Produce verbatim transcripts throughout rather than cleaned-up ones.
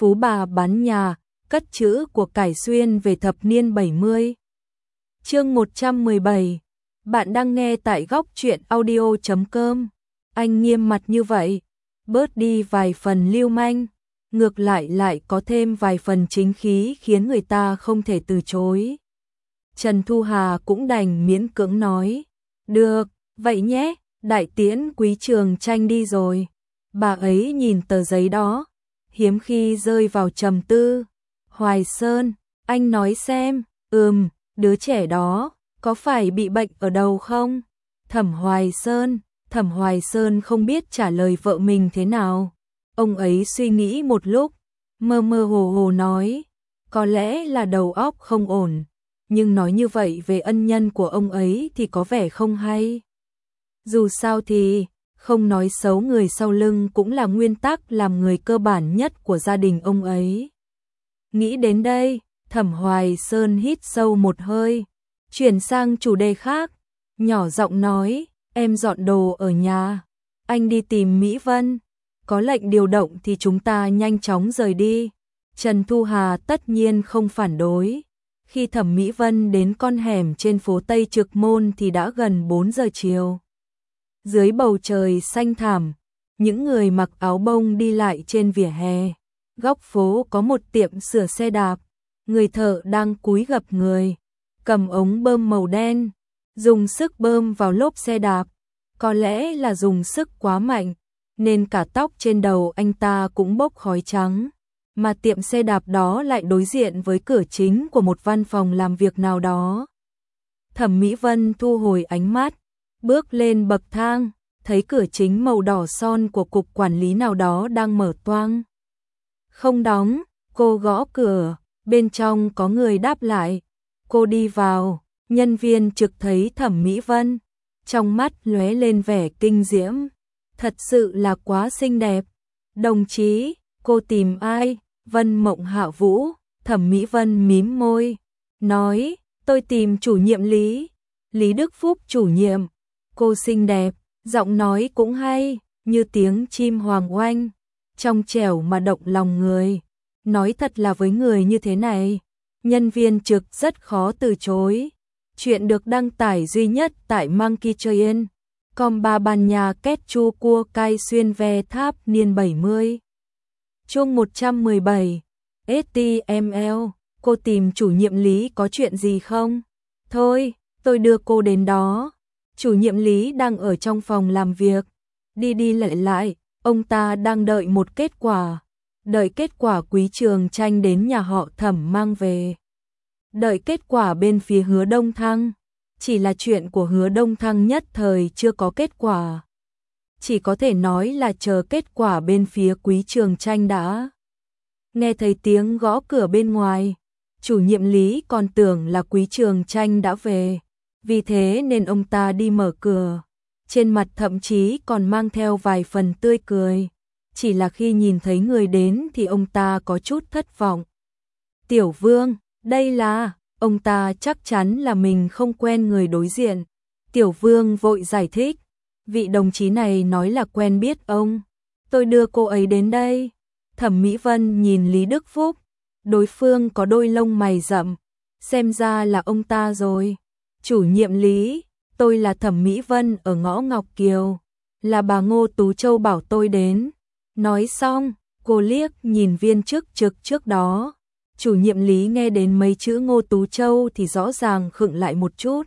Phú bà bán nhà, cất trữ của cải xuyên về thập niên bảy mươi. Chương một trăm mười bảy. Bạn đang nghe tại góc truyện audio chấm com. Anh nghiêm mặt như vậy, bớt đi vài phần lưu manh, ngược lại lại có thêm vài phần chính khí khiến người ta không thể từ chối. Trần Thu Hà cũng đành miễn cưỡng nói, được, vậy nhé, đại tiễn Quý Trường Tranh đi rồi. Bà ấy nhìn tờ giấy đó, hiếm khi rơi vào trầm tư. Hoài Sơn, anh nói xem, ừm, đứa trẻ đó, có phải bị bệnh ở đầu không? Thẩm Hoài Sơn, Thẩm Hoài Sơn không biết trả lời vợ mình thế nào. Ông ấy suy nghĩ một lúc, mơ mơ hồ hồ nói, có lẽ là đầu óc không ổn, nhưng nói như vậy về ân nhân của ông ấy thì có vẻ không hay. Dù sao thì, không nói xấu người sau lưng cũng là nguyên tắc làm người cơ bản nhất của gia đình ông ấy. Nghĩ đến đây, Thẩm Hoài Sơn hít sâu một hơi, chuyển sang chủ đề khác, nhỏ giọng nói, em dọn đồ ở nhà, anh đi tìm Mỹ Vân, có lệnh điều động thì chúng ta nhanh chóng rời đi. Trần Thu Hà tất nhiên không phản đối. Khi Thẩm Mỹ Vân đến con hẻm trên phố Tây Trực Môn thì đã gần bốn giờ chiều. Dưới bầu trời xanh thẳm, những người mặc áo bông đi lại trên vỉa hè. Góc phố có một tiệm sửa xe đạp, người thợ đang cúi gập người, cầm ống bơm màu đen, dùng sức bơm vào lốp xe đạp. Có lẽ là dùng sức quá mạnh, nên cả tóc trên đầu anh ta cũng bốc khói trắng. Mà tiệm xe đạp đó lại đối diện với cửa chính của một văn phòng làm việc nào đó. Thẩm Mỹ Vân thu hồi ánh mắt, bước lên bậc thang, thấy cửa chính màu đỏ son của cục quản lý nào đó đang mở toang. Không đóng, cô gõ cửa, bên trong có người đáp lại. Cô đi vào, nhân viên trực thấy Thẩm Mỹ Vân, trong mắt lóe lên vẻ kinh diễm. Thật sự là quá xinh đẹp. Đồng chí, cô tìm ai? Vân Mộng Hạ Vũ. Thẩm Mỹ Vân mím môi, nói, tôi tìm chủ nhiệm Lý, Lý Đức Phúc chủ nhiệm. Cô xinh đẹp, giọng nói cũng hay, như tiếng chim hoàng oanh, trong trẻo mà động lòng người. Nói thật là với người như thế này, nhân viên trực rất khó từ chối. Chuyện được đăng tải duy nhất tại Monkey Train. Com ba bàn nhà két chua cua cay xuyên ve tháp niên bảy mươi. Chương một trăm mười bảy. ét tê em lờ, cô tìm chủ nhiệm Lý có chuyện gì không? Thôi, tôi đưa cô đến đó. Chủ nhiệm Lý đang ở trong phòng làm việc. Đi đi lại lại, ông ta đang đợi một kết quả. Đợi kết quả Quý Trường Tranh đến nhà họ Thẩm mang về. Đợi kết quả bên phía Hứa Đông Thăng. Chỉ là chuyện của Hứa Đông Thăng nhất thời chưa có kết quả. Chỉ có thể nói là chờ kết quả bên phía Quý Trường Tranh đã. Nghe thấy tiếng gõ cửa bên ngoài, chủ nhiệm Lý còn tưởng là Quý Trường Tranh đã về. Vì thế nên ông ta đi mở cửa. Trên mặt thậm chí còn mang theo vài phần tươi cười. Chỉ là khi nhìn thấy người đến thì ông ta có chút thất vọng. Tiểu Vương, đây là... Ông ta chắc chắn là mình không quen người đối diện. Tiểu Vương vội giải thích. Vị đồng chí này nói là quen biết ông. Tôi đưa cô ấy đến đây. Thẩm Mỹ Vân nhìn Lý Đức Phúc. Đối phương có đôi lông mày rậm. Xem ra là ông ta rồi. Chủ nhiệm Lý, tôi là Thẩm Mỹ Vân ở ngõ Ngọc Kiều. Là bà Ngô Tú Châu bảo tôi đến. Nói xong, cô liếc nhìn viên chức trực trước đó. Chủ nhiệm Lý nghe đến mấy chữ Ngô Tú Châu thì rõ ràng khựng lại một chút.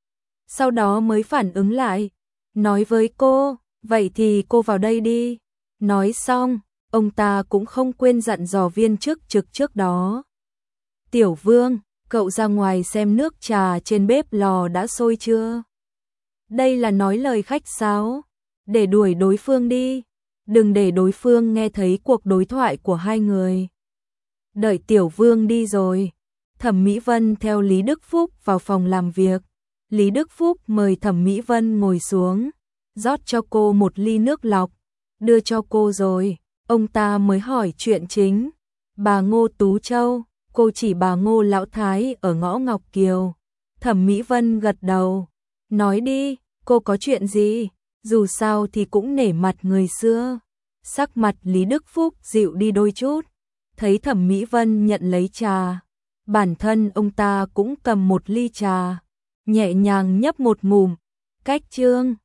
Sau đó mới phản ứng lại. Nói với cô, vậy thì cô vào đây đi. Nói xong, ông ta cũng không quên dặn dò viên chức trực trước đó. Tiểu Vương, cậu ra ngoài xem nước trà trên bếp lò đã sôi chưa? Đây là nói lời khách sáo. Để đuổi đối phương đi. Đừng để đối phương nghe thấy cuộc đối thoại của hai người. Đợi Tiểu Vương đi rồi, Thẩm Mỹ Vân theo Lý Đức Phúc vào phòng làm việc. Lý Đức Phúc mời Thẩm Mỹ Vân ngồi xuống, rót cho cô một ly nước lọc, đưa cho cô rồi, ông ta mới hỏi chuyện chính. Bà Ngô Tú Châu, cô chỉ bà Ngô Lão Thái ở ngõ Ngọc Kiều. Thẩm Mỹ Vân gật đầu, nói đi, cô có chuyện gì, dù sao thì cũng nể mặt người xưa. Sắc mặt Lý Đức Phúc dịu đi đôi chút. thấy Thẩm Mỹ Vân nhận lấy trà, bản thân ông ta cũng cầm một ly trà, nhẹ nhàng nhấp một ngụm, cách chương